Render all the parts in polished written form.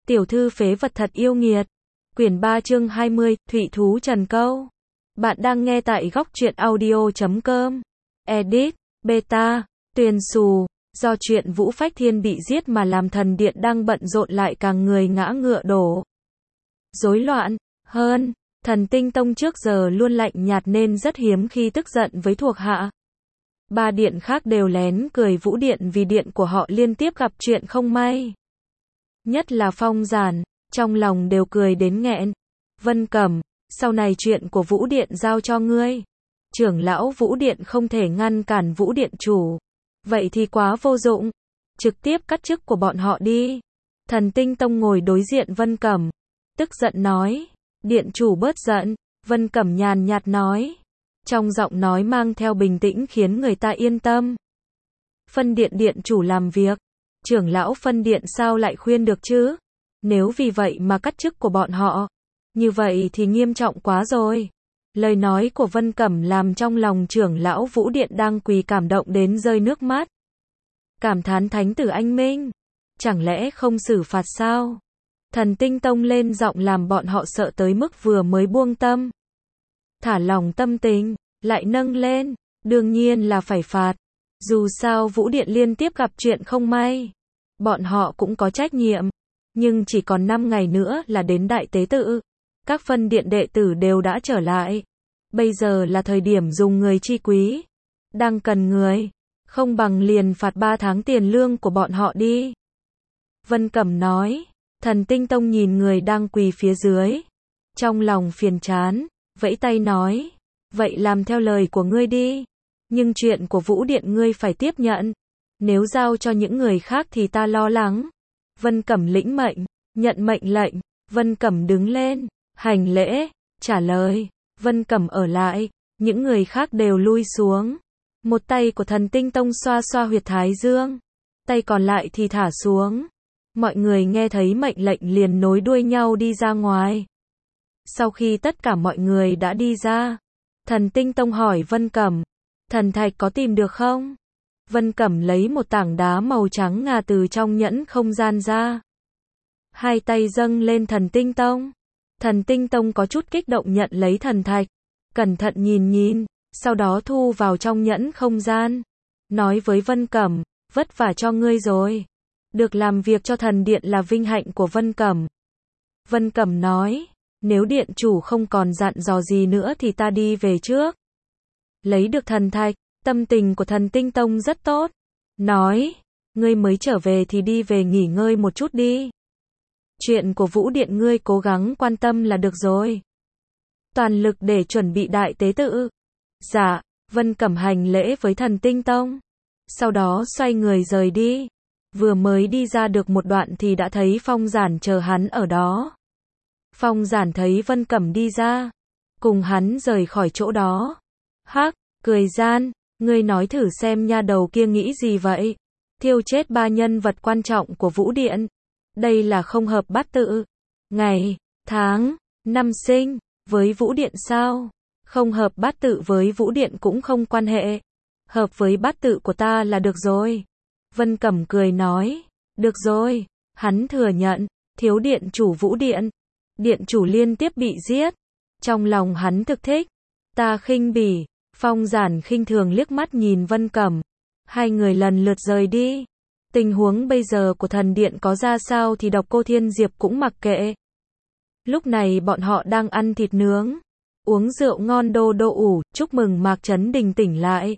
Tiểu thư phế vật thật yêu nghiệt. Quyển 3 chương 20, Thụy thú Trần Câu. Bạn đang nghe tại góc truyện audio.com. Edit, Beta, Tuyền Xù. Do chuyện Vũ Phách Thiên bị giết mà làm thần điện đang bận rộn lại càng người ngã ngựa đổ. Rối loạn, hơn, Thần Tinh Tông trước giờ luôn lạnh nhạt nên rất hiếm khi tức giận với thuộc hạ. Ba điện khác đều lén cười Vũ Điện vì điện của họ liên tiếp gặp chuyện không may. Nhất là Phong Giản, trong lòng đều cười đến nghẹn. Vân Cẩm, sau này chuyện của Vũ Điện giao cho ngươi. Trưởng lão Vũ Điện không thể ngăn cản Vũ Điện chủ. Vậy thì quá vô dụng. Trực tiếp cắt chức của bọn họ đi. Thần Tinh Tông ngồi đối diện Vân Cẩm. Tức giận nói. Điện chủ bớt giận. Vân Cẩm nhàn nhạt nói. Trong giọng nói mang theo bình tĩnh khiến người ta yên tâm. Phân điện điện chủ làm việc. Trưởng lão phân điện sao lại khuyên được chứ? Nếu vì vậy mà cắt chức của bọn họ, như vậy thì nghiêm trọng quá rồi. Lời nói của Vân Cẩm làm trong lòng trưởng lão Vũ Điện đang quỳ cảm động đến rơi nước mắt. Cảm thán thánh tử anh minh. Chẳng lẽ không xử phạt sao? Thần Tinh Tông lên giọng làm bọn họ sợ tới mức vừa mới buông tâm. Thả lòng tâm tình, lại nâng lên, đương nhiên là phải phạt. Dù sao Vũ Điện liên tiếp gặp chuyện không may. Bọn họ cũng có trách nhiệm. Nhưng chỉ còn 5 ngày nữa là đến đại tế tự. Các phân điện đệ tử đều đã trở lại. Bây giờ là thời điểm dùng người chi quý. Đang cần người. Không bằng liền phạt 3 tháng tiền lương của bọn họ đi. Vân Cẩm nói. Thần Tinh Tông nhìn người đang quỳ phía dưới. Trong lòng phiền chán. Vẫy tay nói. Vậy làm theo lời của ngươi đi. Nhưng chuyện của Vũ Điện ngươi phải tiếp nhận. Nếu giao cho những người khác thì ta lo lắng. Vân Cẩm lĩnh mệnh, nhận mệnh lệnh. Vân Cẩm đứng lên, hành lễ, trả lời. Vân Cẩm ở lại, những người khác đều lui xuống. Một tay của Thần Tinh Tông xoa xoa huyệt thái dương, tay còn lại thì thả xuống. Mọi người nghe thấy mệnh lệnh liền nối đuôi nhau đi ra ngoài. Sau khi tất cả mọi người đã đi ra, Thần Tinh Tông hỏi Vân Cẩm, thần thạch có tìm được không? Vân Cẩm lấy một tảng đá màu trắng ngà từ trong nhẫn không gian ra. Hai tay dâng lên Thần Tinh Tông. Thần Tinh Tông có chút kích động nhận lấy thần thạch. Cẩn thận nhìn, sau đó thu vào trong nhẫn không gian. Nói với Vân Cẩm, vất vả cho ngươi rồi. Được làm việc cho thần điện là vinh hạnh của Vân Cẩm. Vân Cẩm nói, nếu điện chủ không còn dặn dò gì nữa thì ta đi về trước. Lấy được thần thạch. Tâm tình của Thần Tinh Tông rất tốt. Nói, ngươi mới trở về thì đi về nghỉ ngơi một chút đi. Chuyện của Vũ Điện ngươi cố gắng quan tâm là được rồi. Toàn lực để chuẩn bị đại tế tự. Dạ, Vân Cẩm hành lễ với Thần Tinh Tông. Sau đó xoay người rời đi. Vừa mới đi ra được một đoạn thì đã thấy Phong Giản chờ hắn ở đó. Phong Giản thấy Vân Cẩm đi ra, cùng hắn rời khỏi chỗ đó. Hắc, cười gian. Ngươi nói thử xem nha đầu kia nghĩ gì vậy? Thiêu chết 3 nhân vật quan trọng của Vũ Điện. Đây là không hợp bát tự. Ngày, tháng, năm sinh, với Vũ Điện sao? Không hợp bát tự với Vũ Điện cũng không quan hệ. Hợp với bát tự của ta là được rồi. Vân Cẩm cười nói. Được rồi, hắn thừa nhận, thiếu điện chủ Vũ Điện. Điện chủ liên tiếp bị giết. Trong lòng hắn thực thích. Ta khinh bỉ. Phong Giản khinh thường liếc mắt nhìn Vân Cẩm. Hai người lần lượt rời đi. Tình huống bây giờ của thần điện có ra sao thì Độc Cô Thiên Diệp cũng mặc kệ. Lúc này bọn họ đang ăn thịt nướng, uống rượu ngon đô đô ủ, chúc mừng Mạc Chấn Đình tỉnh lại.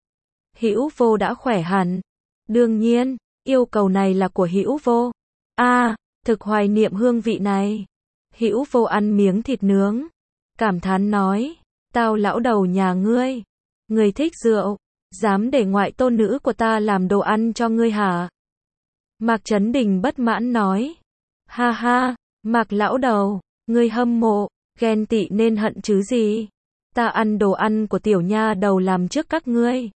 Hữu Vô đã khỏe hẳn. Đương nhiên, yêu cầu này là của Hữu Vô. Thực hoài niệm hương vị này. Hữu Vô ăn miếng thịt nướng, cảm thán nói. Tao lão đầu nhà ngươi. Ngươi thích rượu. Dám để ngoại tôn nữ của ta làm đồ ăn cho ngươi hả? Mạc Chấn Đình bất mãn nói. Ha ha, Mạc lão đầu, ngươi hâm mộ, ghen tị nên hận chứ gì? Ta ăn đồ ăn của tiểu nha đầu làm trước các ngươi.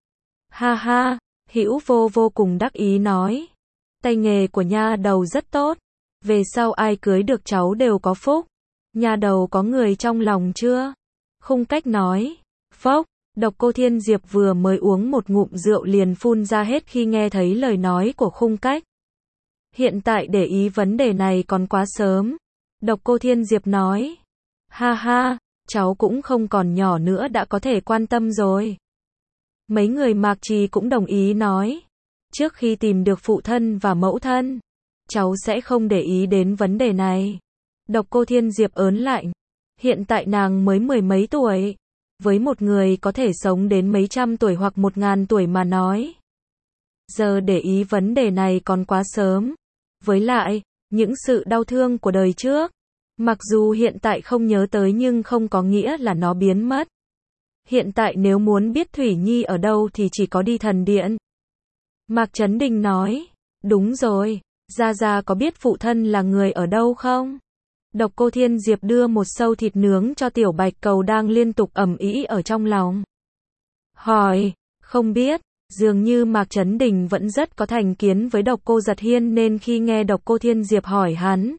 Ha ha, Hữu Vô vô cùng đắc ý nói. Tay nghề của nha đầu rất tốt. Về sau ai cưới được cháu đều có phúc. Nha đầu có người trong lòng chưa? Khung Cách nói. Phốc, Độc Cô Thiên Diệp vừa mới uống một ngụm rượu liền phun ra hết khi nghe thấy lời nói của Khung Cách. Hiện tại để ý vấn đề này còn quá sớm. Độc Cô Thiên Diệp nói. Ha ha, cháu cũng không còn nhỏ nữa đã có thể quan tâm rồi. Mấy người Mạc Trì cũng đồng ý nói. Trước khi tìm được phụ thân và mẫu thân, cháu sẽ không để ý đến vấn đề này. Độc Cô Thiên Diệp ớn lạnh. Hiện tại nàng mới 10 mấy tuổi. Với một người có thể sống đến mấy trăm tuổi hoặc 1000 tuổi mà nói. Giờ để ý vấn đề này còn quá sớm. Với lại, những sự đau thương của đời trước, mặc dù hiện tại không nhớ tới nhưng không có nghĩa là nó biến mất. Hiện tại nếu muốn biết Thủy Nhi ở đâu thì chỉ có đi thần điện. Mạc Chấn Đình nói. Đúng rồi, Gia Gia có biết phụ thân là người ở đâu không? Độc Cô Thiên Diệp đưa một sâu thịt nướng cho Tiểu Bạch Cầu đang liên tục ầm ĩ ở trong lòng. Hỏi, không biết, dường như Mạc Chấn Đình vẫn rất có thành kiến với Độc Cô Giật Hiên nên khi nghe Độc Cô Thiên Diệp hỏi hắn.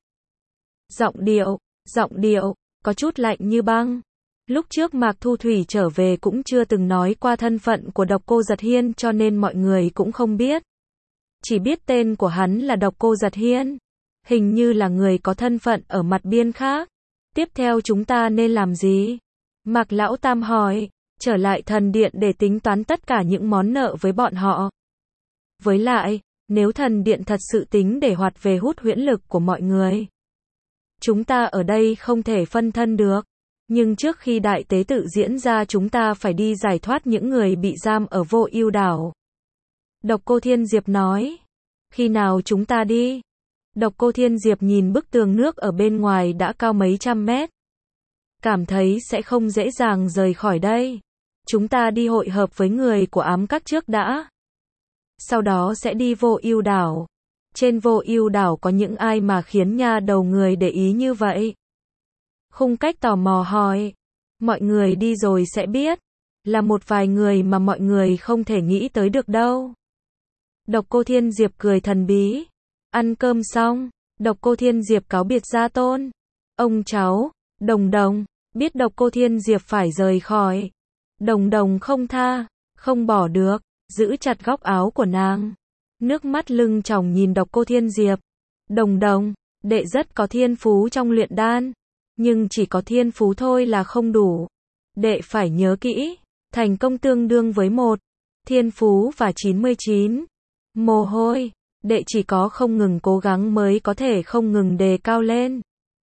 Giọng điệu, có chút lạnh như băng. Lúc trước Mạc Thu Thủy trở về cũng chưa từng nói qua thân phận của Độc Cô Giật Hiên cho nên mọi người cũng không biết. Chỉ biết tên của hắn là Độc Cô Giật Hiên. Hình như là người có thân phận ở mặt biên khác. Tiếp theo chúng ta nên làm gì? Mạc Lão Tam hỏi. Trở lại thần điện để tính toán tất cả những món nợ với bọn họ. Với lại, nếu thần điện thật sự tính để hoạt về hút huyễn lực của mọi người, chúng ta ở đây không thể phân thân được. Nhưng trước khi đại tế tự diễn ra chúng ta phải đi giải thoát những người bị giam ở Vô Ưu đảo. Độc Cô Thiên Diệp nói. Khi nào chúng ta đi? Độc Cô Thiên Diệp nhìn bức tường nước ở bên ngoài đã cao mấy trăm mét. Cảm thấy sẽ không dễ dàng rời khỏi đây. Chúng ta đi hội hợp với người của ám các trước đã. Sau đó sẽ đi Vô Ưu đảo. Trên Vô Ưu đảo có những ai mà khiến nha đầu người để ý như vậy? Khung Cách tò mò hỏi. Mọi người đi rồi sẽ biết. Là một vài người mà mọi người không thể nghĩ tới được đâu. Độc Cô Thiên Diệp cười thần bí. Ăn cơm xong, Độc Cô Thiên Diệp cáo biệt gia tôn. Ông cháu, Đồng Đồng, biết Độc Cô Thiên Diệp phải rời khỏi. Đồng Đồng không tha, không bỏ được, giữ chặt góc áo của nàng. Nước mắt lưng tròng nhìn Độc Cô Thiên Diệp. Đồng Đồng, đệ rất có thiên phú trong luyện đan. Nhưng chỉ có thiên phú thôi là không đủ. Đệ phải nhớ kỹ, thành công tương đương với 1 thiên phú và 99 mồ hôi. Đệ chỉ có không ngừng cố gắng mới có thể không ngừng đề cao lên.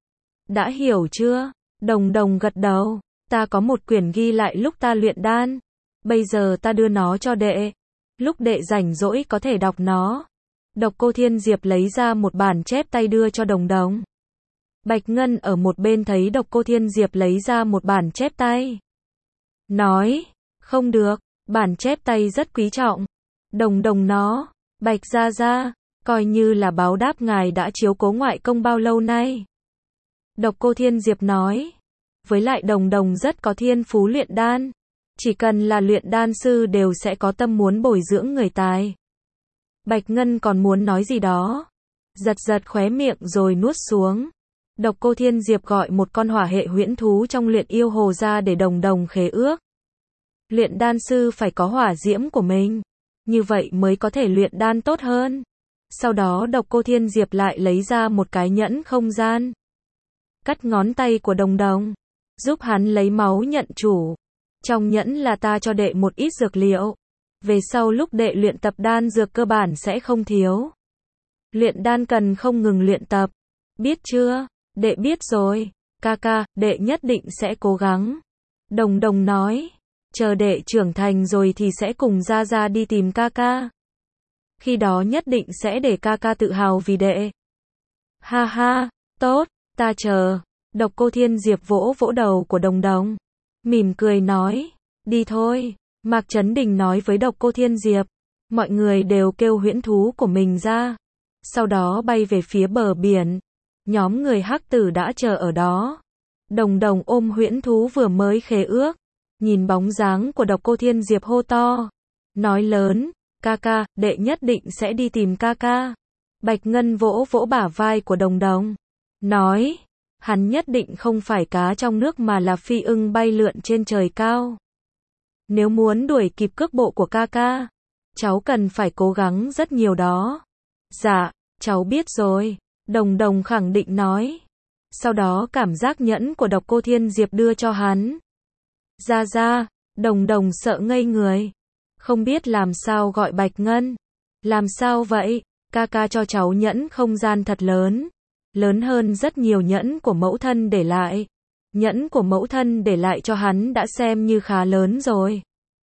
Đã hiểu chưa? Đồng Đồng gật đầu. Ta có một quyển ghi lại lúc ta luyện đan. Bây giờ ta đưa nó cho đệ. Lúc đệ rảnh rỗi có thể đọc nó. Độc Cô Thiên Diệp lấy ra một bản chép tay đưa cho Đồng Đồng. Bạch Ngân ở một bên thấy Độc Cô Thiên Diệp lấy ra một bản chép tay. Nói, không được, bản chép tay rất quý trọng. Đồng Đồng nó, Bạch Gia Gia, coi như là báo đáp ngài đã chiếu cố ngoại công bao lâu nay. Độc Cô Thiên Diệp nói. Với lại Đồng Đồng rất có thiên phú luyện đan. Chỉ cần là luyện đan sư đều sẽ có tâm muốn bồi dưỡng người tài. Bạch Ngân còn muốn nói gì đó. Giật khóe miệng rồi nuốt xuống. Độc Cô Thiên Diệp gọi một con hỏa hệ huyễn thú trong luyện yêu hồ ra để Đồng Đồng khế ước. Luyện đan sư phải có hỏa diễm của mình. Như vậy mới có thể luyện đan tốt hơn. Sau đó Độc Cô Thiên Diệp lại lấy ra một cái nhẫn không gian. Cắt ngón tay của Đồng Đồng. Giúp hắn lấy máu nhận chủ. Trong nhẫn là ta cho đệ một ít dược liệu. Về sau lúc đệ luyện tập đan dược cơ bản sẽ không thiếu. Luyện đan cần không ngừng luyện tập. Biết chưa? Đệ biết rồi. Ca, đệ nhất định sẽ cố gắng. Đồng Đồng nói. Chờ đệ trưởng thành rồi thì sẽ cùng Gia Gia đi tìm ca. Khi đó nhất định sẽ để ca tự hào vì đệ. Ha ha, tốt, ta chờ. Độc Cô Thiên Diệp vỗ vỗ đầu của Đồng Đồng. Mỉm cười nói. Đi thôi. Mạc Chấn Đình nói với Độc Cô Thiên Diệp. Mọi người đều kêu huyễn thú của mình ra. Sau đó bay về phía bờ biển. Nhóm người hắc tử đã chờ ở đó. Đồng Đồng ôm huyễn thú vừa mới khế ước. Nhìn bóng dáng của Độc Cô Thiên Diệp hô to. Nói lớn. Ca, đệ nhất định sẽ đi tìm ca. Bạch Ngân vỗ vỗ bả vai của Đồng Đồng. Nói. Hắn nhất định không phải cá trong nước mà là phi ưng bay lượn trên trời cao. Nếu muốn đuổi kịp cước bộ của ca, cháu cần phải cố gắng rất nhiều đó. Dạ, cháu biết rồi, Đồng Đồng khẳng định nói. Sau đó cảm giác nhẫn của Độc Cô Thiên Diệp đưa cho hắn. Ra, Đồng Đồng sợ ngây người. Không biết làm sao gọi Bạch Ngân. Làm sao vậy? Ca ca cho cháu nhẫn không gian thật lớn. Lớn hơn rất nhiều nhẫn của mẫu thân để lại. Nhẫn của mẫu thân để lại cho hắn đã xem như khá lớn rồi.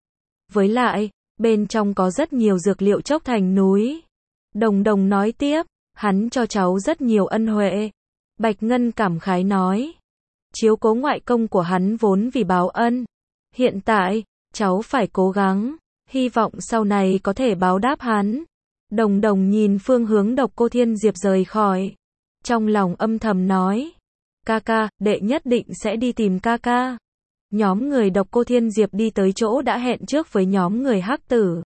Với lại, bên trong có rất nhiều dược liệu chốc thành núi. Đồng Đồng nói tiếp, hắn cho cháu rất nhiều ân huệ. Bạch Ngân cảm khái nói. Chiếu cố ngoại công của hắn vốn vì báo ân. Hiện tại, cháu phải cố gắng, hy vọng sau này có thể báo đáp hắn. Đồng Đồng nhìn phương hướng Độc Cô Thiên Diệp rời khỏi. Trong lòng âm thầm nói. Ca ca, đệ nhất định sẽ đi tìm ca ca. Nhóm người Độc Cô Thiên Diệp đi tới chỗ đã hẹn trước với nhóm người Hắc Tử.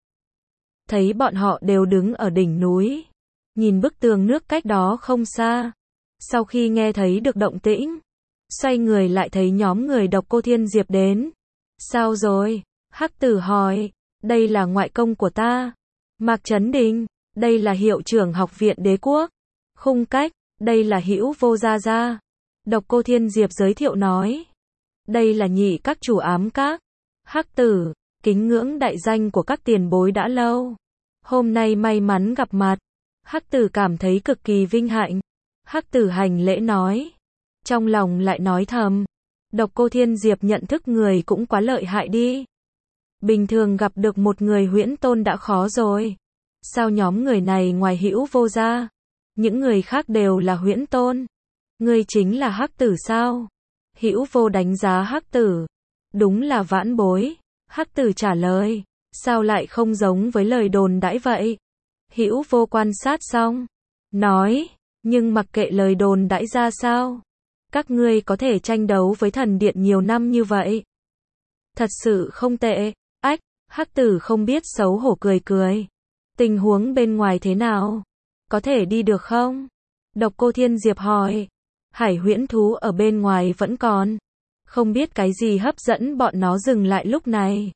Thấy bọn họ đều đứng ở đỉnh núi. Nhìn bức tường nước cách đó không xa. Sau khi nghe thấy được động tĩnh, xoay người lại thấy nhóm người Độc Cô Thiên Diệp đến. Sao rồi? Hắc Tử hỏi. Đây là ngoại công của ta. Mạc Chấn Đình. Đây là hiệu trưởng học viện đế quốc. Khung Cách. Đây là Hữu Vô Gia Gia. Độc Cô Thiên Diệp giới thiệu nói. Đây là nhị các chủ ám các. Hắc Tử. Kính ngưỡng đại danh của các tiền bối đã lâu. Hôm nay may mắn gặp mặt. Hắc Tử cảm thấy cực kỳ vinh hạnh. Hắc Tử hành lễ nói. Trong lòng lại nói thầm. Độc Cô Thiên Diệp nhận thức người cũng quá lợi hại đi. Bình thường gặp được một người huyễn tôn đã khó rồi. Sao nhóm người này ngoài Hữu Vô ra, những người khác đều là huyễn tôn? Ngươi chính là Hắc Tử sao? Hữu Vô đánh giá Hắc Tử. Đúng là vãn bối. Hắc Tử trả lời. Sao lại không giống với lời đồn đãi vậy? Hữu Vô quan sát xong. Nói. Nhưng mặc kệ lời đồn đãi ra sao, các ngươi có thể tranh đấu với thần điện nhiều năm như vậy. Thật sự không tệ. Ách, Hắc Tử không biết xấu hổ cười cười. Tình huống bên ngoài thế nào? Có thể đi được không? Độc Cô Thiên Diệp hỏi. Hải huyễn thú ở bên ngoài vẫn còn. Không biết cái gì hấp dẫn bọn nó dừng lại lúc này.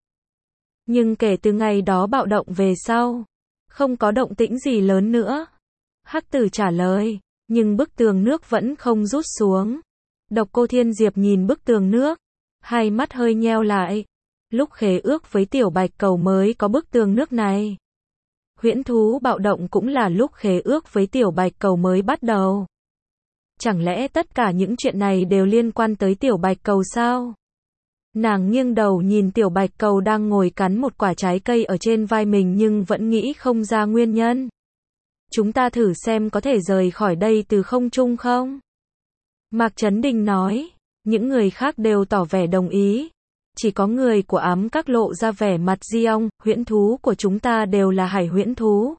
Nhưng kể từ ngày đó bạo động về sau, không có động tĩnh gì lớn nữa. Hắc Tử trả lời. Nhưng bức tường nước vẫn không rút xuống. Độc Cô Thiên Diệp nhìn bức tường nước. Hai mắt hơi nheo lại. Lúc khế ước với Tiểu Bạch Cầu mới có bức tường nước này. Huyễn thú bạo động cũng là lúc khế ước với Tiểu Bạch Cầu mới bắt đầu. Chẳng lẽ tất cả những chuyện này đều liên quan tới Tiểu Bạch Cầu sao? Nàng nghiêng đầu nhìn Tiểu Bạch Cầu đang ngồi cắn một quả trái cây ở trên vai mình nhưng vẫn nghĩ không ra nguyên nhân. Chúng ta thử xem có thể rời khỏi đây từ không trung không? Mạc Chấn Đình nói. Những người khác đều tỏ vẻ đồng ý. Chỉ có người của ám các lộ ra vẻ mặt di ong. Huyễn thú của chúng ta đều là hải huyễn thú.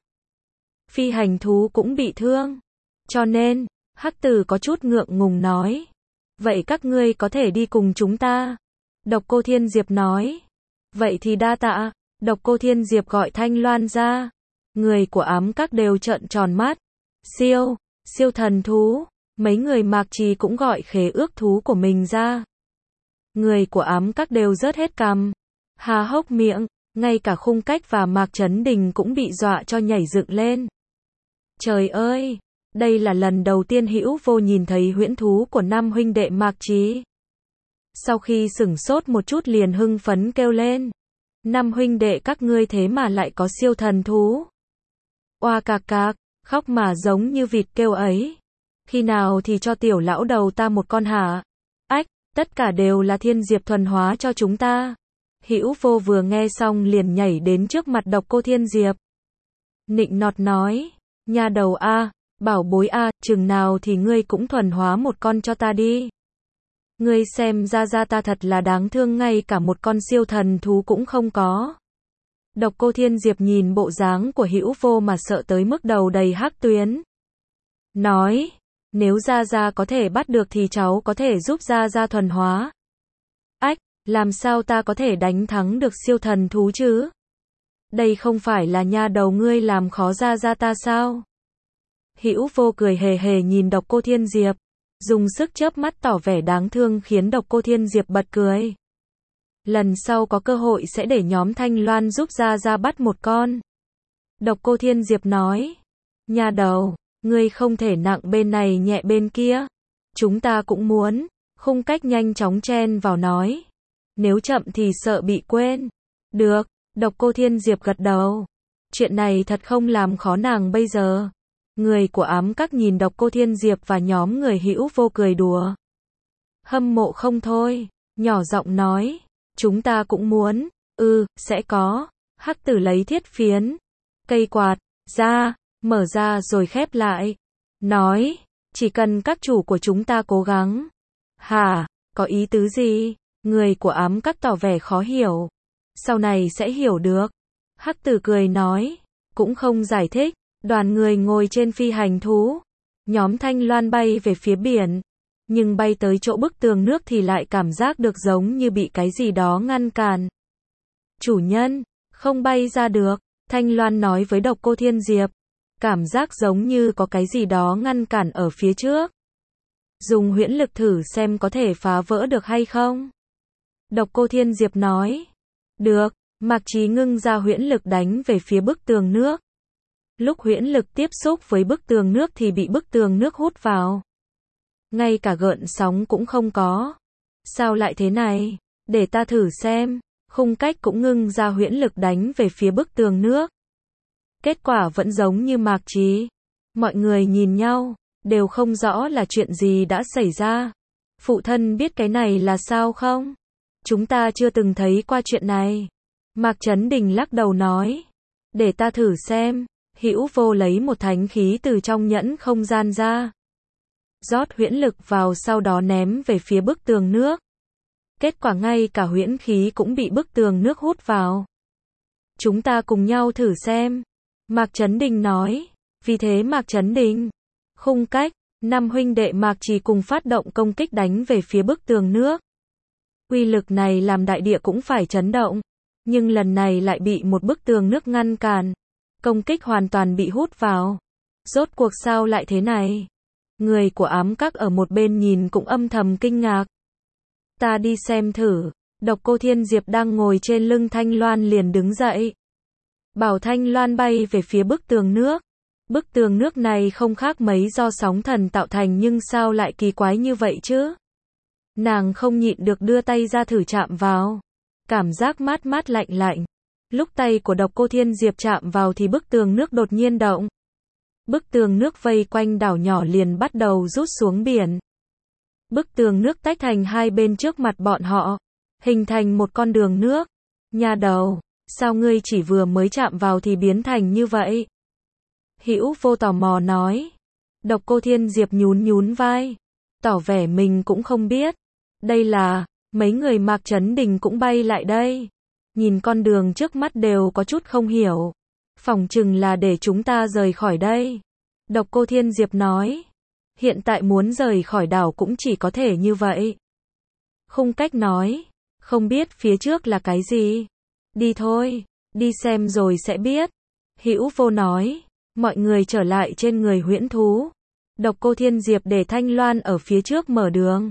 Phi hành thú cũng bị thương. Cho nên, Hắc Tử có chút ngượng ngùng nói. Vậy các ngươi có thể đi cùng chúng ta. Độc Cô Thiên Diệp nói. Vậy thì đa tạ. Độc Cô Thiên Diệp gọi Thanh Loan ra. Người của ám các đều trợn tròn mắt. Siêu thần thú. Mấy người Mạc Trì cũng gọi khế ước thú của mình ra. Người của ám các đều rớt hết cằm, há hốc miệng, ngay cả Khung Cách và Mạc Chấn Đình cũng bị dọa cho nhảy dựng lên. Trời ơi, đây là lần đầu tiên Hữu Vô nhìn thấy huyễn thú của năm huynh đệ Mạc Trì. Sau khi sửng sốt một chút liền hưng phấn kêu lên. Năm huynh đệ các ngươi thế mà lại có siêu thần thú. Oa cạc cạc, khóc mà giống như vịt kêu ấy. Khi nào thì cho tiểu lão đầu ta một con hả? Ách, tất cả đều là Thiên Diệp thuần hóa cho chúng ta. Hữu Vô vừa nghe xong liền nhảy đến trước mặt Độc Cô Thiên Diệp. Nịnh nọt nói, nha đầu a, bảo bối a, chừng nào thì ngươi cũng thuần hóa một con cho ta đi. Ngươi xem ra ta thật là đáng thương, ngay cả một con siêu thần thú cũng không có. Độc Cô Thiên Diệp nhìn bộ dáng của Hữu Vô mà sợ tới mức đầu đầy hắc tuyến. Nói, nếu Gia có thể bắt được thì cháu có thể giúp Gia thuần hóa. Ách, làm sao ta có thể đánh thắng được siêu thần thú chứ? Đây không phải là nha đầu ngươi làm khó Gia ta sao? Hữu Vô cười hề hề nhìn Độc Cô Thiên Diệp, dùng sức chớp mắt tỏ vẻ đáng thương khiến Độc Cô Thiên Diệp bật cười. Lần sau có cơ hội sẽ để nhóm Thanh Loan giúp Gia bắt một con. Độc Cô Thiên Diệp nói, nha đầu, Ngươi không thể nặng bên này nhẹ bên kia. Chúng ta cũng muốn. Khung Cách nhanh chóng chen vào nói. Nếu chậm thì sợ bị quên. Được, Độc Cô Thiên Diệp gật đầu. Chuyện này thật không làm khó nàng bây giờ. Người của Ám Các nhìn Độc Cô Thiên Diệp và nhóm người Hữu Vô cười đùa. Hâm mộ không thôi, nhỏ giọng nói. Chúng ta cũng muốn. Sẽ có. Hắc Tử lấy thiết phiến, cây quạt, ra, mở ra rồi khép lại. Nói, chỉ cần các chủ của chúng ta cố gắng. Hả, có ý tứ gì? Người của Ám Các tỏ vẻ khó hiểu. Sau này sẽ hiểu được. Hắc Tử cười nói, cũng không giải thích. Đoàn người ngồi trên phi hành thú. Nhóm Thanh Loan bay về phía biển. Nhưng bay tới chỗ bức tường nước thì lại cảm giác được giống như bị cái gì đó ngăn cản. Chủ nhân, không bay ra được. Thanh Loan nói với Độc Cô Thiên Diệp. Cảm giác giống như có cái gì đó ngăn cản ở phía trước. Dùng huyễn lực thử xem có thể phá vỡ được hay không. Độc Cô Thiên Diệp nói. Được, Mạc Chí ngưng ra huyễn lực đánh về phía bức tường nước. Lúc huyễn lực tiếp xúc với bức tường nước thì bị bức tường nước hút vào. Ngay cả gợn sóng cũng không có. Sao lại thế này? Để ta thử xem. Khung Cách cũng ngưng ra huyễn lực đánh về phía bức tường nước. Kết quả vẫn giống như Mạc Chí. Mọi người nhìn nhau, đều không rõ là chuyện gì đã xảy ra. Phụ thân biết cái này là sao không? Chúng ta chưa từng thấy qua chuyện này. Mạc Chấn Đình lắc đầu nói. Để ta thử xem. Hữu Vô lấy một thánh khí từ trong nhẫn không gian ra. Rót huyễn lực vào sau đó ném về phía bức tường nước. Kết quả ngay cả huyễn khí cũng bị bức tường nước hút vào. Chúng ta cùng nhau thử xem. Mạc Chấn Đình nói. Vì thế Mạc Chấn Đình, Khung Cách, 5 huynh đệ Mạc Trì cùng phát động công kích đánh về phía bức tường nước. Uy lực này làm đại địa cũng phải chấn động. Nhưng lần này lại bị một bức tường nước ngăn cản. Công kích hoàn toàn bị hút vào. Rốt cuộc sao lại thế này? Người của Ám Các ở một bên nhìn cũng âm thầm kinh ngạc. Ta đi xem thử. Độc Cô Thiên Diệp đang ngồi trên lưng Thanh Loan liền đứng dậy. Bảo Thanh Loan bay về phía bức tường nước. Bức tường nước này không khác mấy do sóng thần tạo thành nhưng sao lại kỳ quái như vậy chứ? Nàng không nhịn được đưa tay ra thử chạm vào. Cảm giác mát mát lạnh lạnh. Lúc tay của Độc Cô Thiên Diệp chạm vào thì bức tường nước đột nhiên động. Bức tường nước vây quanh đảo nhỏ liền bắt đầu rút xuống biển. Bức tường nước tách thành hai bên trước mặt bọn họ, hình thành một con đường nước. Nha đầu, sao ngươi chỉ vừa mới chạm vào thì biến thành như vậy? Hữu Vô tò mò nói. Độc Cô Thiên Diệp nhún nhún vai, tỏ vẻ mình cũng không biết. Đây là, mấy người Mạc Chấn Đình cũng bay lại đây. Nhìn con đường trước mắt đều có chút không hiểu. Phỏng chừng là để chúng ta rời khỏi đây. Độc Cô Thiên Diệp nói. Hiện tại muốn rời khỏi đảo cũng chỉ có thể như vậy. Khung Cách nói. Không biết phía trước là cái gì. Đi thôi, đi xem rồi sẽ biết. Hữu Vô nói. Mọi người trở lại trên người huyễn thú. Độc Cô Thiên Diệp để Thanh Loan ở phía trước mở đường.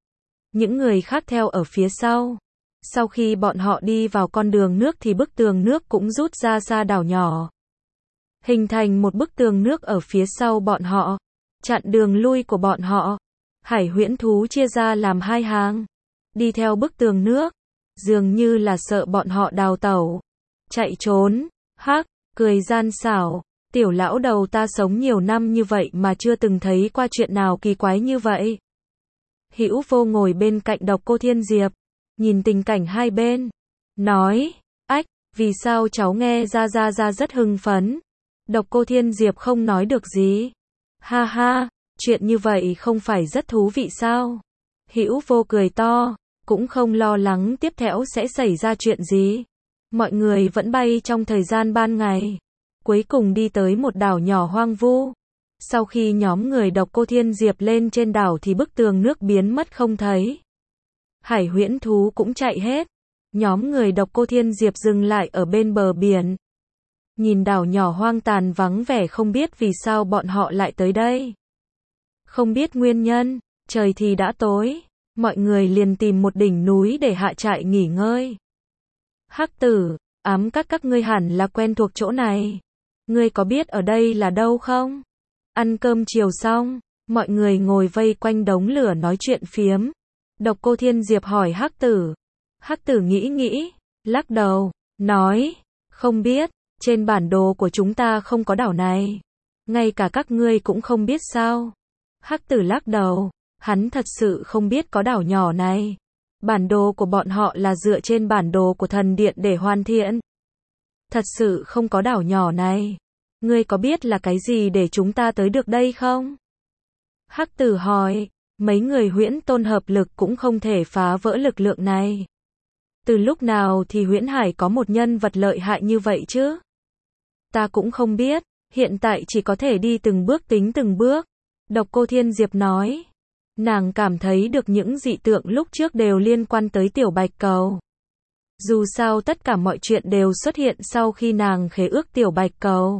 Những người khác theo ở phía sau. Sau khi bọn họ đi vào con đường nước thì bức tường nước cũng rút ra xa đảo nhỏ. Hình thành một bức tường nước ở phía sau bọn họ. Chặn đường lui của bọn họ. Hải huyễn thú chia ra làm hai hàng. Đi theo bức tường nước. Dường như là sợ bọn họ đào tẩu. Chạy trốn. Hắc, cười gian xảo. Tiểu lão đầu ta sống nhiều năm như vậy mà chưa từng thấy qua chuyện nào kỳ quái như vậy. Hữu Vô ngồi bên cạnh Độc Cô Thiên Diệp. Nhìn tình cảnh hai bên. Nói. Ách, vì sao cháu nghe ra rất hưng phấn. Độc Cô Thiên Diệp không nói được gì. Ha ha, chuyện như vậy không phải rất thú vị sao? Hữu Vô cười to, cũng không lo lắng tiếp theo sẽ xảy ra chuyện gì. Mọi người vẫn bay trong thời gian ban ngày. Cuối cùng đi tới một đảo nhỏ hoang vu. Sau khi nhóm người Độc Cô Thiên Diệp lên trên đảo thì bức tường nước biến mất không thấy. Hải huyễn thú cũng chạy hết. Nhóm người Độc Cô Thiên Diệp dừng lại ở bên bờ biển. Nhìn đảo nhỏ hoang tàn vắng vẻ không biết vì sao bọn họ lại tới đây. Không biết nguyên nhân, trời thì đã tối. Mọi người liền tìm một đỉnh núi để hạ trại nghỉ ngơi. Hắc Tử, Ám Các ngươi hẳn là quen thuộc chỗ này. Ngươi có biết ở đây là đâu không? Ăn cơm chiều xong, mọi người ngồi vây quanh đống lửa nói chuyện phiếm. Độc Cô Thiên Diệp hỏi Hắc Tử. Hắc Tử nghĩ nghĩ, lắc đầu, nói, không biết, trên bản đồ của chúng ta không có đảo này. Ngay cả các ngươi cũng không biết sao? Hắc Tử lắc đầu, hắn thật sự không biết có đảo nhỏ này. Bản đồ của bọn họ là dựa trên bản đồ của thần điện để hoàn thiện. Thật sự không có đảo nhỏ này. Ngươi có biết là cái gì để chúng ta tới được đây không? Hắc Tử hỏi, mấy người Huyễn Tôn hợp lực cũng không thể phá vỡ lực lượng này. Từ lúc nào thì Huyễn Hải có một nhân vật lợi hại như vậy chứ? Ta cũng không biết, hiện tại chỉ có thể đi từng bước tính từng bước. Độc Cô Thiên Diệp nói. Nàng cảm thấy được những dị tượng lúc trước đều liên quan tới Tiểu Bạch Cầu. Dù sao tất cả mọi chuyện đều xuất hiện sau khi nàng khế ước Tiểu Bạch Cầu.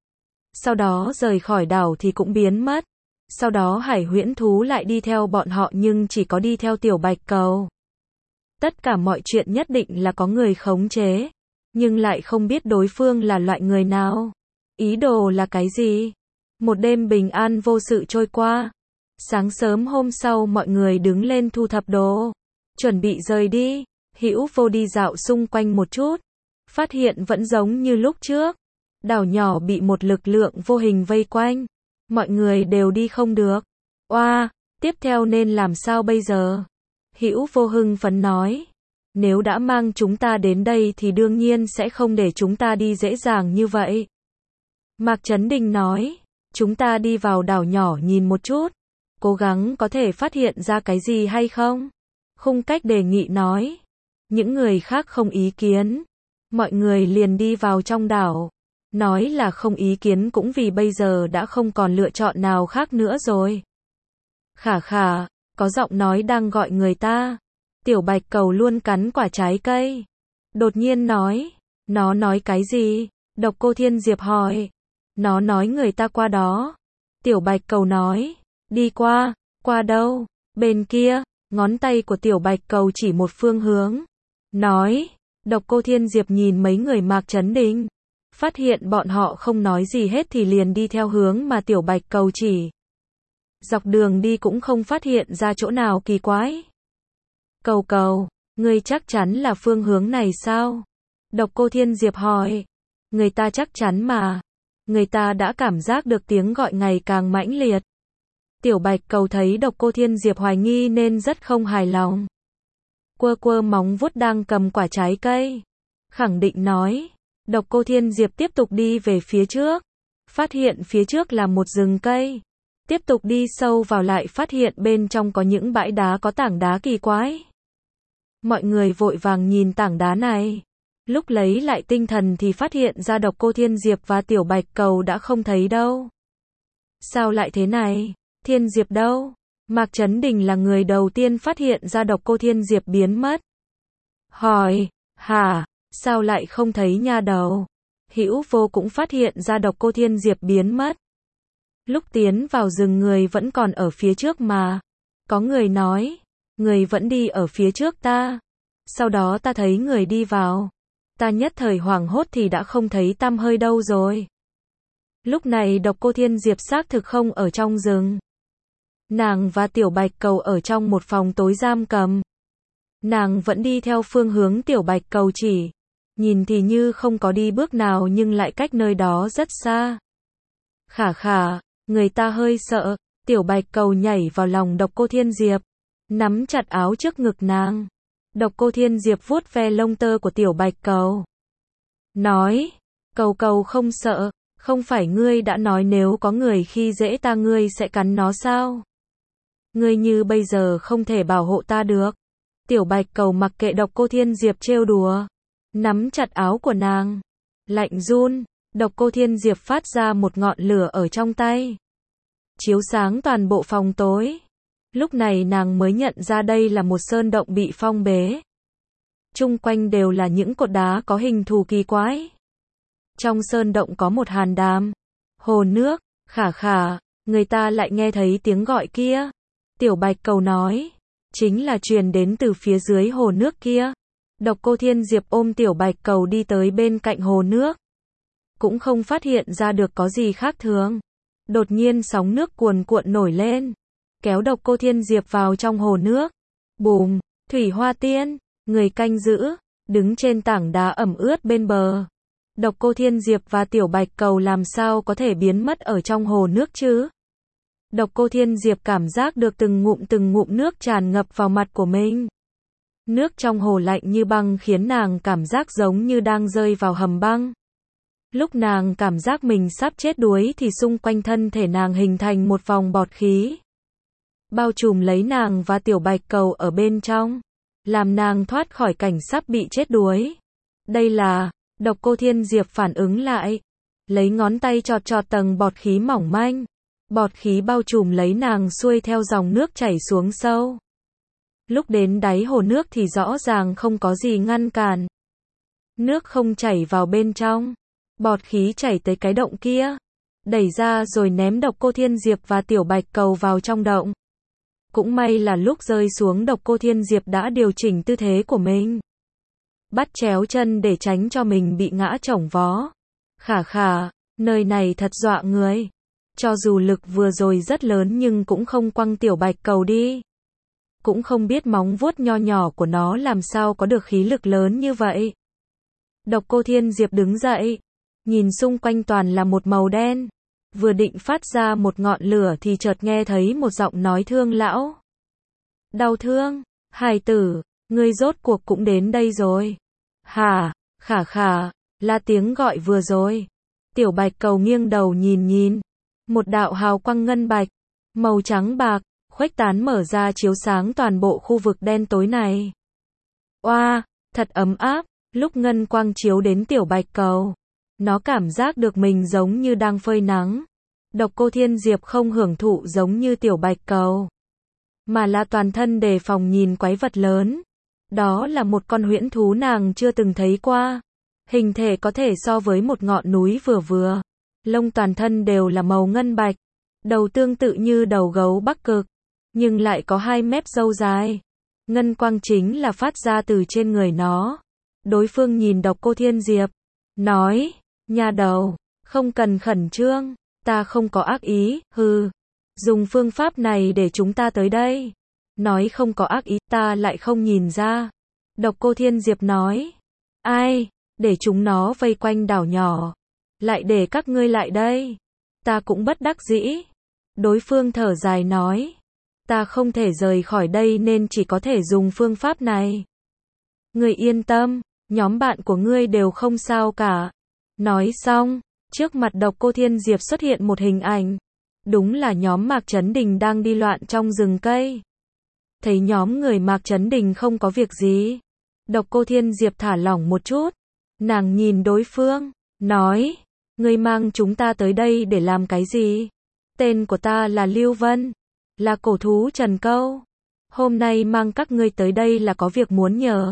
Sau đó rời khỏi đảo thì cũng biến mất. Sau đó Hải Huyễn Thú lại đi theo bọn họ nhưng chỉ có đi theo Tiểu Bạch Cầu. Tất cả mọi chuyện nhất định là có người khống chế, nhưng lại không biết đối phương là loại người nào. Ý đồ là cái gì? Một đêm bình an vô sự trôi qua. Sáng sớm hôm sau mọi người đứng lên thu thập đồ, chuẩn bị rời đi. Hữu Vô đi dạo xung quanh một chút, phát hiện vẫn giống như lúc trước. Đảo nhỏ bị một lực lượng vô hình vây quanh. Mọi người đều đi không được. Oa, tiếp theo nên làm sao bây giờ? Hữu Vô hưng phấn nói. Nếu đã mang chúng ta đến đây thì đương nhiên sẽ không để chúng ta đi dễ dàng như vậy. Mạc Chấn Đình nói. Chúng ta đi vào đảo nhỏ nhìn một chút. Cố gắng có thể phát hiện ra cái gì hay không? Khung Cách đề nghị nói. Những người khác không ý kiến. Mọi người liền đi vào trong đảo. Nói là không ý kiến cũng vì bây giờ đã không còn lựa chọn nào khác nữa rồi. Khả khả, có giọng nói đang gọi người ta. Tiểu Bạch Cầu luôn cắn quả trái cây. Đột nhiên nói. Nó nói cái gì? Độc Cô Thiên Diệp hỏi. Nó nói người ta qua đó. Tiểu Bạch Cầu nói. Đi qua. Qua đâu? Bên kia. Ngón tay của Tiểu Bạch Cầu chỉ một phương hướng. Nói. Độc Cô Thiên Diệp nhìn mấy người Mạc Chấn Đình. Phát hiện bọn họ không nói gì hết thì liền đi theo hướng mà Tiểu Bạch Cầu chỉ. Dọc đường đi cũng không phát hiện ra chỗ nào kỳ quái. Cầu Cầu, ngươi chắc chắn là phương hướng này sao? Độc Cô Thiên Diệp hỏi. Người ta chắc chắn mà. Người ta đã cảm giác được tiếng gọi ngày càng mãnh liệt. Tiểu Bạch Cầu thấy Độc Cô Thiên Diệp hoài nghi nên rất không hài lòng. Quơ quơ móng vuốt đang cầm quả trái cây. Khẳng định nói. Độc Cô Thiên Diệp tiếp tục đi về phía trước. Phát hiện phía trước là một rừng cây. Tiếp tục đi sâu vào lại phát hiện bên trong có những bãi đá có tảng đá kỳ quái. Mọi người vội vàng nhìn tảng đá này. Lúc lấy lại tinh thần thì phát hiện ra Độc Cô Thiên Diệp và Tiểu Bạch Cầu đã không thấy đâu. Sao lại thế này? Thiên Diệp đâu? Mạc Chấn Đình là người đầu tiên phát hiện ra Độc Cô Thiên Diệp biến mất. Hỏi, hả? Sao lại không thấy nha đầu? Hữu Vô cũng phát hiện ra Độc Cô Thiên Diệp biến mất. Lúc tiến vào rừng người vẫn còn ở phía trước mà. Có người nói, người vẫn đi ở phía trước ta. Sau đó ta thấy người đi vào. Ta nhất thời hoảng hốt thì đã không thấy tăm hơi đâu rồi. Lúc này Độc Cô Thiên Diệp xác thực không ở trong rừng. Nàng và Tiểu Bạch Cầu ở trong một phòng tối giam cầm. Nàng vẫn đi theo phương hướng Tiểu Bạch Cầu chỉ. Nhìn thì như không có đi bước nào nhưng lại cách nơi đó rất xa. Khả khả, người ta hơi sợ. Tiểu Bạch Cầu nhảy vào lòng Độc Cô Thiên Diệp. Nắm chặt áo trước ngực nàng. Độc Cô Thiên Diệp vuốt ve lông tơ của Tiểu Bạch Cầu. Nói, Cầu Cầu không sợ. Không phải ngươi đã nói nếu có người khi dễ ta ngươi sẽ cắn nó sao? Ngươi như bây giờ không thể bảo hộ ta được. Tiểu Bạch Cầu mặc kệ Độc Cô Thiên Diệp trêu đùa. Nắm chặt áo của nàng. Lạnh run. Độc Cô Thiên Diệp phát ra một ngọn lửa ở trong tay. Chiếu sáng toàn bộ phòng tối. Lúc này nàng mới nhận ra đây là một sơn động bị phong bế. Chung quanh đều là những cột đá có hình thù kỳ quái. Trong sơn động có một hàn đàm. Hồ nước. Khả khả, người ta lại nghe thấy tiếng gọi kia. Tiểu Bạch Cầu nói. Chính là truyền đến từ phía dưới hồ nước kia. Độc Cô Thiên Diệp ôm Tiểu Bạch Cầu đi tới bên cạnh hồ nước. Cũng không phát hiện ra được có gì khác thường. Đột nhiên sóng nước cuồn cuộn nổi lên, kéo Độc Cô Thiên Diệp vào trong hồ nước. Bùm, Thủy Hoa Tiên, người canh giữ, đứng trên tảng đá ẩm ướt bên bờ. Độc Cô Thiên Diệp và Tiểu Bạch Cầu làm sao có thể biến mất ở trong hồ nước chứ? Độc Cô Thiên Diệp cảm giác được từng ngụm nước tràn ngập vào mặt của mình. Nước trong hồ lạnh như băng khiến nàng cảm giác giống như đang rơi vào hầm băng. Lúc nàng cảm giác mình sắp chết đuối thì xung quanh thân thể nàng hình thành một vòng bọt khí, bao trùm lấy nàng và Tiểu Bạch Cầu ở bên trong, làm nàng thoát khỏi cảnh sắp bị chết đuối. Đây là, Độc Cô Thiên Diệp phản ứng lại, lấy ngón tay chọt chọt tầng bọt khí mỏng manh. Bọt khí bao trùm lấy nàng xuôi theo dòng nước chảy xuống sâu. Lúc đến đáy hồ nước thì rõ ràng không có gì ngăn cản. Nước không chảy vào bên trong. Bọt khí chảy tới cái động kia, đẩy ra rồi ném Độc Cô Thiên Diệp và Tiểu Bạch Cầu vào trong động. Cũng may là lúc rơi xuống Độc Cô Thiên Diệp đã điều chỉnh tư thế của mình, bắt chéo chân để tránh cho mình bị ngã chổng vó. Khả khả, nơi này thật dọa người. Cho dù lực vừa rồi rất lớn nhưng cũng không quăng Tiểu Bạch Cầu đi. Cũng không biết móng vuốt nho nhỏ của nó làm sao có được khí lực lớn như vậy. Độc Cô Thiên Diệp đứng dậy, nhìn xung quanh toàn là một màu đen. Vừa định phát ra một ngọn lửa thì chợt nghe thấy một giọng nói thương lão. Đau thương, hài tử, ngươi rốt cuộc cũng đến đây rồi. Hả, khả khả, là tiếng gọi vừa rồi. Tiểu Bạch Cầu nghiêng đầu nhìn. Một đạo hào quang ngân bạch, màu trắng bạc, khuếch tán mở ra chiếu sáng toàn bộ khu vực đen tối này. Oa, thật ấm áp, lúc ngân quang chiếu đến Tiểu Bạch Cầu. Nó cảm giác được mình giống như đang phơi nắng. Độc Cô Thiên Diệp không hưởng thụ giống như Tiểu Bạch Cầu, mà là toàn thân đề phòng nhìn quái vật lớn. Đó là một con huyễn thú nàng chưa từng thấy qua. Hình thể có thể so với một ngọn núi vừa. Lông toàn thân đều là màu ngân bạch. Đầu tương tự như đầu gấu Bắc Cực, nhưng lại có 2 mép râu dài. Ngân quang chính là phát ra từ trên người nó. Đối phương nhìn Độc Cô Thiên Diệp, nói, nha đầu, không cần khẩn trương, ta không có ác ý, hừ. Dùng phương pháp này để chúng ta tới đây. Nói không có ác ý, ta lại không nhìn ra. Độc Cô Thiên Diệp nói, ai, để chúng nó vây quanh đảo nhỏ, lại để các ngươi lại đây. Ta cũng bất đắc dĩ. Đối phương thở dài nói, ta không thể rời khỏi đây nên chỉ có thể dùng phương pháp này. Ngươi yên tâm, nhóm bạn của ngươi đều không sao cả. Nói xong, trước mặt Độc Cô Thiên Diệp xuất hiện một hình ảnh. Đúng là nhóm Mạc Chấn Đình đang đi loạn trong rừng cây. Thấy nhóm người Mạc Chấn Đình không có việc gì, Độc Cô Thiên Diệp thả lỏng một chút. Nàng nhìn đối phương, nói, ngươi mang chúng ta tới đây để làm cái gì? Tên của ta là Lưu Vân, là cổ thú Trần Câu. Hôm nay mang các ngươi tới đây là có việc muốn nhờ.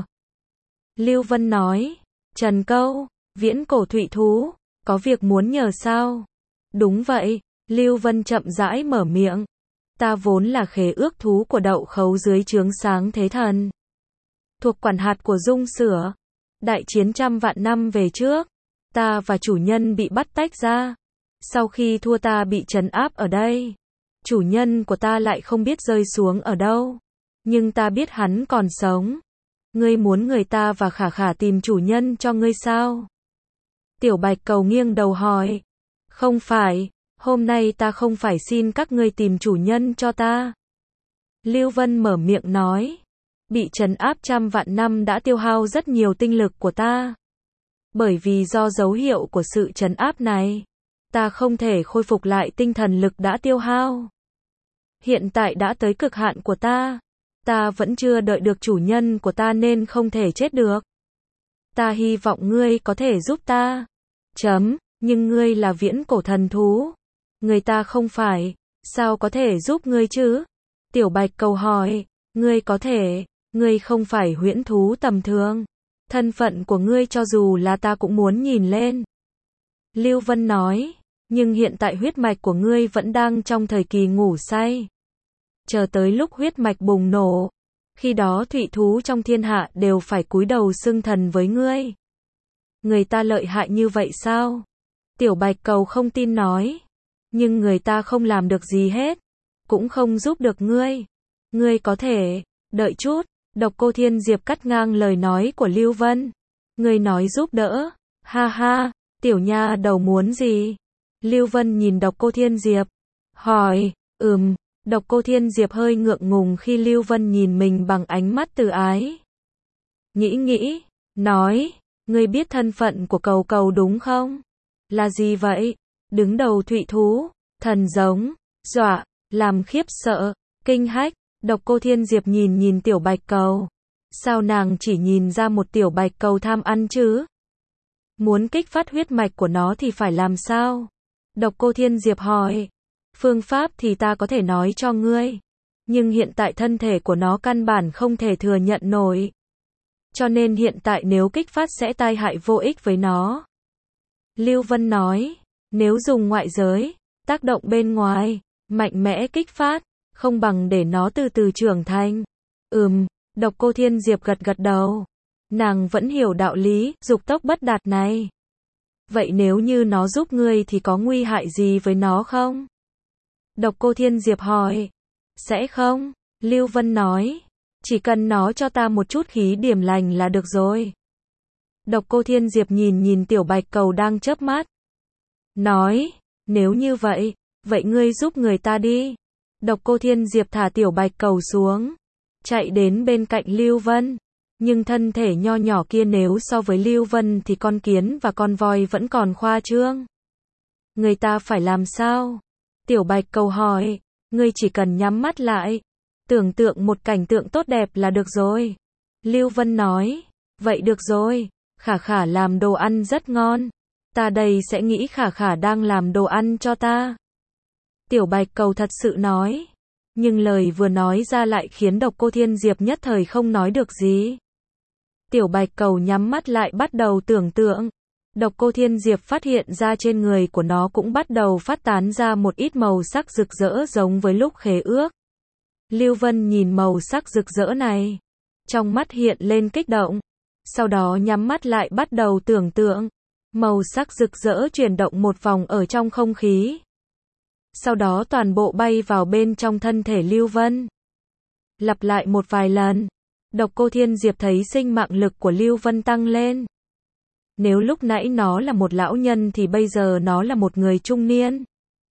Lưu Vân nói, Trần Câu, viễn cổ thụy thú, có việc muốn nhờ sao? Đúng vậy, Lưu Vân chậm rãi mở miệng. Ta vốn là khế ước thú của Đậu Khấu dưới trướng Sáng Thế Thần, thuộc quản hạt của Dung Sửa. Đại chiến trăm vạn năm về trước, ta và chủ nhân bị bắt tách ra. Sau khi thua ta bị trấn áp ở đây. Chủ nhân của ta lại không biết rơi xuống ở đâu. Nhưng ta biết hắn còn sống. Ngươi muốn người ta và khả khả tìm chủ nhân cho ngươi sao? Tiểu Bạch Cầu nghiêng đầu hỏi. Không phải, hôm nay ta không phải xin các ngươi tìm chủ nhân cho ta. Lưu Vân mở miệng nói. Bị trấn áp trăm vạn năm đã tiêu hao rất nhiều tinh lực của ta. Bởi vì do dấu hiệu của sự trấn áp này, ta không thể khôi phục lại tinh thần lực đã tiêu hao. Hiện tại đã tới cực hạn của ta. Ta vẫn chưa đợi được chủ nhân của ta nên không thể chết được. Ta hy vọng ngươi có thể giúp ta. Nhưng ngươi là viễn cổ thần thú. Người ta không phải, sao có thể giúp ngươi chứ? Tiểu Bạch Cầu hỏi, ngươi có thể, ngươi không phải huyễn thú tầm thường. Thân phận của ngươi cho dù là ta cũng muốn nhìn lên. Lưu Vân nói, nhưng hiện tại huyết mạch của ngươi vẫn đang trong thời kỳ ngủ say. Chờ tới lúc huyết mạch bùng nổ, khi đó thụy thú trong thiên hạ đều phải cúi đầu xưng thần với ngươi. Người ta lợi hại như vậy sao? Tiểu Bạch Cầu không tin nói. nhưng người ta không làm được gì hết, cũng không giúp được ngươi. Ngươi có thể, đợi chút, Độc Cô Thiên Diệp cắt ngang lời nói của Lưu Vân. Ngươi nói giúp đỡ, ha ha, tiểu nha đầu muốn gì? Lưu Vân nhìn Độc Cô Thiên Diệp, hỏi, Độc Cô Thiên Diệp hơi ngượng ngùng khi Lưu Vân nhìn mình bằng ánh mắt từ ái. Nghĩ, nói, ngươi biết thân phận của Cầu Cầu đúng không? Là gì vậy? Đứng đầu thụy thú, thần giống, dọa, làm khiếp sợ, kinh hách. Độc Cô Thiên Diệp nhìn tiểu bạch cầu. Sao nàng chỉ nhìn ra một tiểu bạch cầu tham ăn chứ? Muốn kích phát huyết mạch của nó thì phải làm sao? Độc Cô Thiên Diệp hỏi. Phương pháp thì ta có thể nói cho ngươi. Nhưng hiện tại thân thể của nó căn bản không thể thừa nhận nổi. Cho nên hiện tại nếu kích phát sẽ tai hại vô ích với nó. Lưu Vân nói. Nếu dùng ngoại giới, tác động bên ngoài, mạnh mẽ kích phát, không bằng để nó từ từ trưởng thành. Độc Cô Thiên Diệp gật đầu. Nàng vẫn hiểu đạo lý, dục tốc bất đạt này. Vậy nếu như nó giúp ngươi thì có nguy hại gì với nó không? Độc Cô Thiên Diệp hỏi. Sẽ không, Lưu Vân nói. Chỉ cần nó cho ta một chút khí điểm lành là được rồi. Độc Cô Thiên Diệp nhìn tiểu bạch cầu đang chớp mắt. Nói, nếu như vậy, ngươi giúp người ta đi. Độc Cô Thiên Diệp thả tiểu bạch cầu xuống, chạy đến bên cạnh Lưu Vân. Nhưng thân thể nho nhỏ kia nếu so với Lưu Vân thì con kiến và con voi vẫn còn khoa trương. Người ta phải làm sao? Tiểu bạch cầu hỏi, ngươi chỉ cần nhắm mắt lại, tưởng tượng một cảnh tượng tốt đẹp là được rồi. Lưu Vân nói, vậy được rồi, Khả Khả làm đồ ăn rất ngon. Ta đây sẽ nghĩ Khả Khả đang làm đồ ăn cho ta. Tiểu bạch cầu thật sự nói. Nhưng lời vừa nói ra lại khiến Độc Cô Thiên Diệp nhất thời không nói được gì. Tiểu bạch cầu nhắm mắt lại bắt đầu tưởng tượng. Độc Cô Thiên Diệp phát hiện ra trên người của nó cũng bắt đầu phát tán ra một ít màu sắc rực rỡ giống với lúc khế ước. Lưu Vân nhìn màu sắc rực rỡ này, trong mắt hiện lên kích động. Sau đó nhắm mắt lại bắt đầu tưởng tượng. Màu sắc rực rỡ chuyển động một vòng ở trong không khí. Sau đó toàn bộ bay vào bên trong thân thể Lưu Vân. Lặp lại một vài lần. Độc Cô Thiên Diệp thấy sinh mạng lực của Lưu Vân tăng lên. Nếu lúc nãy nó là một lão nhân thì bây giờ nó là một người trung niên.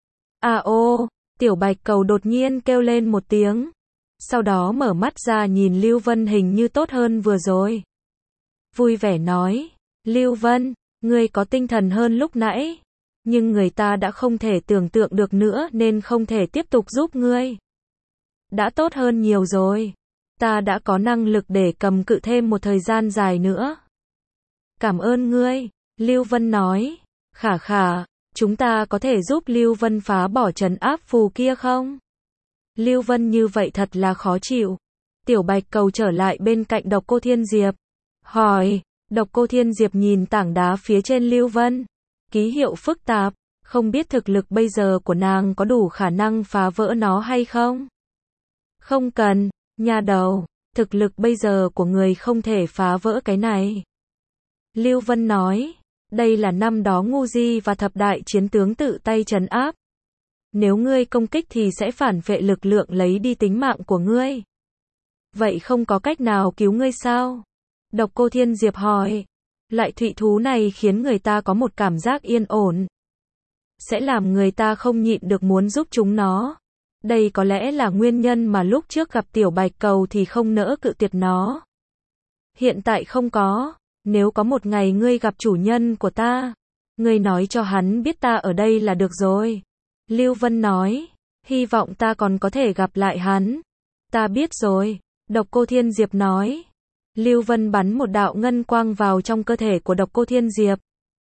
Ô, tiểu bạch cầu đột nhiên kêu lên một tiếng. Sau đó mở mắt ra nhìn Lưu Vân hình như tốt hơn vừa rồi. Vui vẻ nói, Lưu Vân, ngươi có tinh thần hơn lúc nãy. Nhưng người ta đã không thể tưởng tượng được nữa nên không thể tiếp tục giúp ngươi. Đã tốt hơn nhiều rồi. Ta đã có năng lực để cầm cự thêm một thời gian dài nữa. Cảm ơn ngươi, Lưu Vân nói. Khả Khả, chúng ta có thể giúp Lưu Vân phá bỏ trấn áp phù kia không? Lưu Vân như vậy thật là khó chịu. Tiểu bạch cầu trở lại bên cạnh Độc Cô Thiên Diệp. Hỏi, Độc Cô Thiên Diệp nhìn tảng đá phía trên Lưu Vân. Ký hiệu phức tạp, không biết thực lực bây giờ của nàng có đủ khả năng phá vỡ nó hay không? Không cần, nha đầu, thực lực bây giờ của người không thể phá vỡ cái này. Lưu Vân nói, đây là năm đó Ngu Di và thập đại chiến tướng tự tay trấn áp. Nếu ngươi công kích thì sẽ phản vệ lực lượng lấy đi tính mạng của ngươi. Vậy không có cách nào cứu ngươi sao? Độc Cô Thiên Diệp hỏi. Loại thụy thú này khiến người ta có một cảm giác yên ổn. Sẽ làm người ta không nhịn được muốn giúp chúng nó. Đây có lẽ là nguyên nhân mà lúc trước gặp tiểu bạch cầu thì không nỡ cự tuyệt nó. Hiện tại không có. Nếu có một ngày ngươi gặp chủ nhân của ta, ngươi nói cho hắn biết ta ở đây là được rồi. Lưu Vân nói, hy vọng ta còn có thể gặp lại hắn. Ta biết rồi, Độc Cô Thiên Diệp nói. Lưu Vân bắn một đạo ngân quang vào trong cơ thể của Độc Cô Thiên Diệp.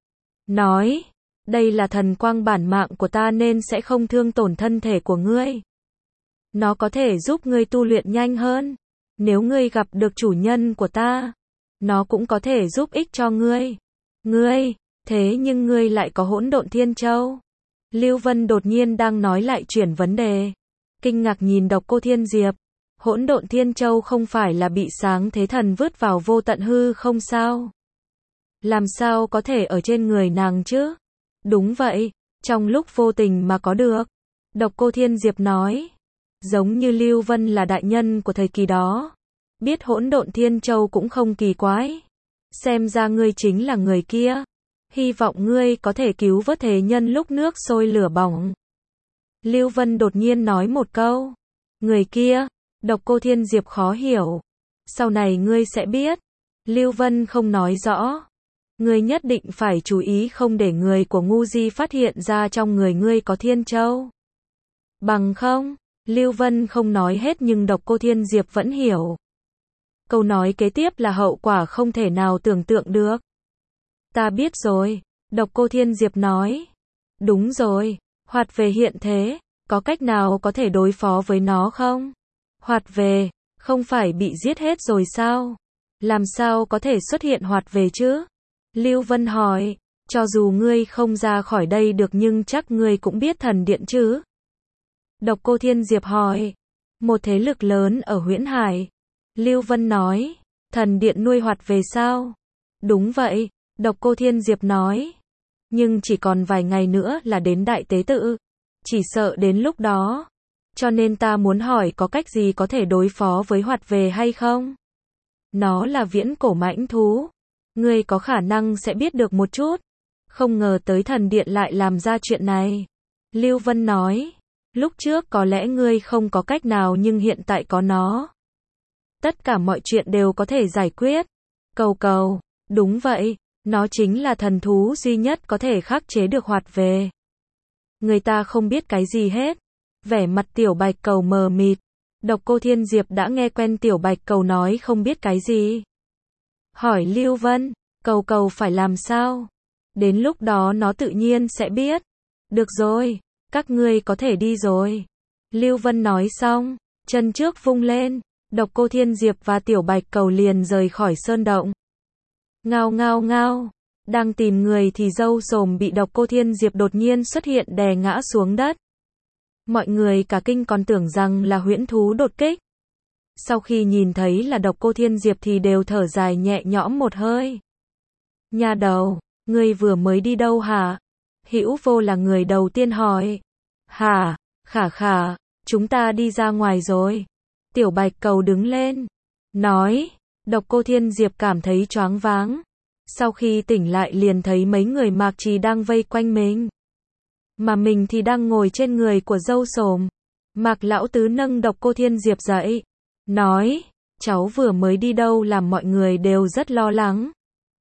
Nói, đây là thần quang bản mạng của ta nên sẽ không thương tổn thân thể của ngươi. Nó có thể giúp ngươi tu luyện nhanh hơn. Nếu ngươi gặp được chủ nhân của ta, nó cũng có thể giúp ích cho ngươi. Ngươi, thế nhưng ngươi lại có Hỗn Độn Thiên Châu. Lưu Vân đột nhiên đang nói lại chuyển vấn đề. Kinh ngạc nhìn Độc Cô Thiên Diệp. Hỗn Độn Thiên Châu không phải là bị Sáng Thế Thần vứt vào vô tận hư không sao? Làm sao có thể ở trên người nàng chứ? Đúng vậy, Trong lúc vô tình mà có được. Độc Cô Thiên Diệp nói. Giống như Lưu Vân là đại nhân của thời kỳ đó. Biết hỗn độn thiên châu cũng không kỳ quái. Xem ra ngươi chính là người kia. Hy vọng ngươi có thể cứu vớt thế nhân lúc nước sôi lửa bỏng. Lưu Vân đột nhiên nói một câu. Người kia, Độc Cô Thiên Diệp khó hiểu. Sau này ngươi sẽ biết. Lưu Vân không nói rõ. Ngươi nhất định phải chú ý không để người của ngu di phát hiện ra trong người ngươi có thiên châu. Bằng không, Lưu Vân không nói hết nhưng Độc Cô Thiên Diệp vẫn hiểu. Câu nói kế tiếp là hậu quả không thể nào tưởng tượng được. Ta biết rồi, Độc Cô Thiên Diệp nói. Đúng rồi, Hoạt Về hiện thế, có cách nào có thể đối phó với nó không? Hoạt Về, không phải bị giết hết rồi sao? Làm sao có thể xuất hiện Hoạt Về chứ? Lưu Vân hỏi, cho dù ngươi không ra khỏi đây được nhưng chắc ngươi cũng biết thần điện chứ? Độc Cô Thiên Diệp hỏi, một thế lực lớn ở Huyễn Hải. Lưu Vân nói, thần điện nuôi Hoạt Về sao? Đúng vậy, Độc Cô Thiên Diệp nói. Nhưng chỉ còn vài ngày nữa là đến đại tế tự. Chỉ sợ đến lúc đó. Cho nên ta muốn hỏi có cách gì có thể đối phó với Hoạt Về hay không? Nó là viễn cổ mãnh thú. Ngươi có khả năng sẽ biết được một chút. Không ngờ tới thần điện lại làm ra chuyện này. Lưu Vân nói, lúc trước có lẽ ngươi không có cách nào nhưng hiện tại có nó. Tất cả mọi chuyện đều có thể giải quyết. Cầu cầu, đúng vậy, nó chính là thần thú duy nhất có thể khắc chế được Hoạt Về. Người ta không biết cái gì hết. Vẻ mặt Tiểu Bạch Cầu mờ mịt. Độc Cô Thiên Diệp đã nghe quen Tiểu Bạch Cầu nói không biết cái gì. Hỏi Lưu Vân, cầu cầu phải làm sao? Đến lúc đó nó tự nhiên sẽ biết. Được rồi, các ngươi có thể đi rồi. Lưu Vân nói xong, chân trước vung lên, Độc Cô Thiên Diệp và Tiểu Bạch Cầu liền rời khỏi sơn động. Ngao ngao ngao, đang tìm người thì Dâu Xồm bị Độc Cô Thiên Diệp đột nhiên xuất hiện đè ngã xuống đất. Mọi người cả kinh còn tưởng rằng là huyễn thú đột kích. Sau khi nhìn thấy là Độc Cô Thiên Diệp thì đều thở dài nhẹ nhõm một hơi. Nhà đầu, ngươi vừa mới đi đâu hả? Hữu Vô là người đầu tiên hỏi. Hả, Khả Khả, chúng ta đi ra ngoài rồi. Tiểu Bạch Cầu đứng lên, nói. Độc Cô Thiên Diệp cảm thấy choáng váng. Sau khi tỉnh lại liền thấy mấy người Mạc Trì đang vây quanh mình. Mà mình thì đang ngồi trên người của Dâu Xồm. Mạc Lão Tứ nâng Độc Cô Thiên Diệp dậy. Nói, cháu vừa mới đi đâu làm mọi người đều rất lo lắng.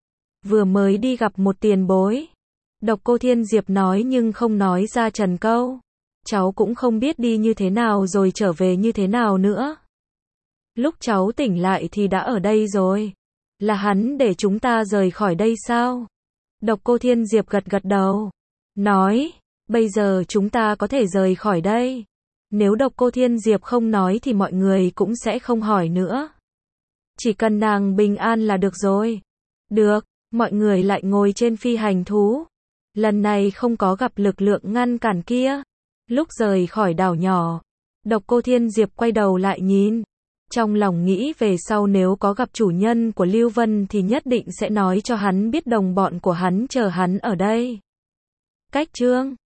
Vừa mới đi gặp một tiền bối. Độc Cô Thiên Diệp nói nhưng không nói ra trần câu. Cháu cũng không biết đi như thế nào rồi trở về như thế nào nữa. Lúc cháu tỉnh lại thì đã ở đây rồi. Là hắn để chúng ta rời khỏi đây sao? Độc Cô Thiên Diệp gật gật đầu. Nói, bây giờ chúng ta có thể rời khỏi đây. Nếu Độc Cô Thiên Diệp không nói thì mọi người cũng sẽ không hỏi nữa. Chỉ cần nàng bình an là được rồi. Được, mọi người lại ngồi trên phi hành thú. Lần này không có gặp lực lượng ngăn cản kia. Lúc rời khỏi đảo nhỏ, Độc Cô Thiên Diệp quay đầu lại nhìn. Trong lòng nghĩ về sau nếu có gặp chủ nhân của Lưu Vân thì nhất định sẽ nói cho hắn biết đồng bọn của hắn chờ hắn ở đây. Cách chương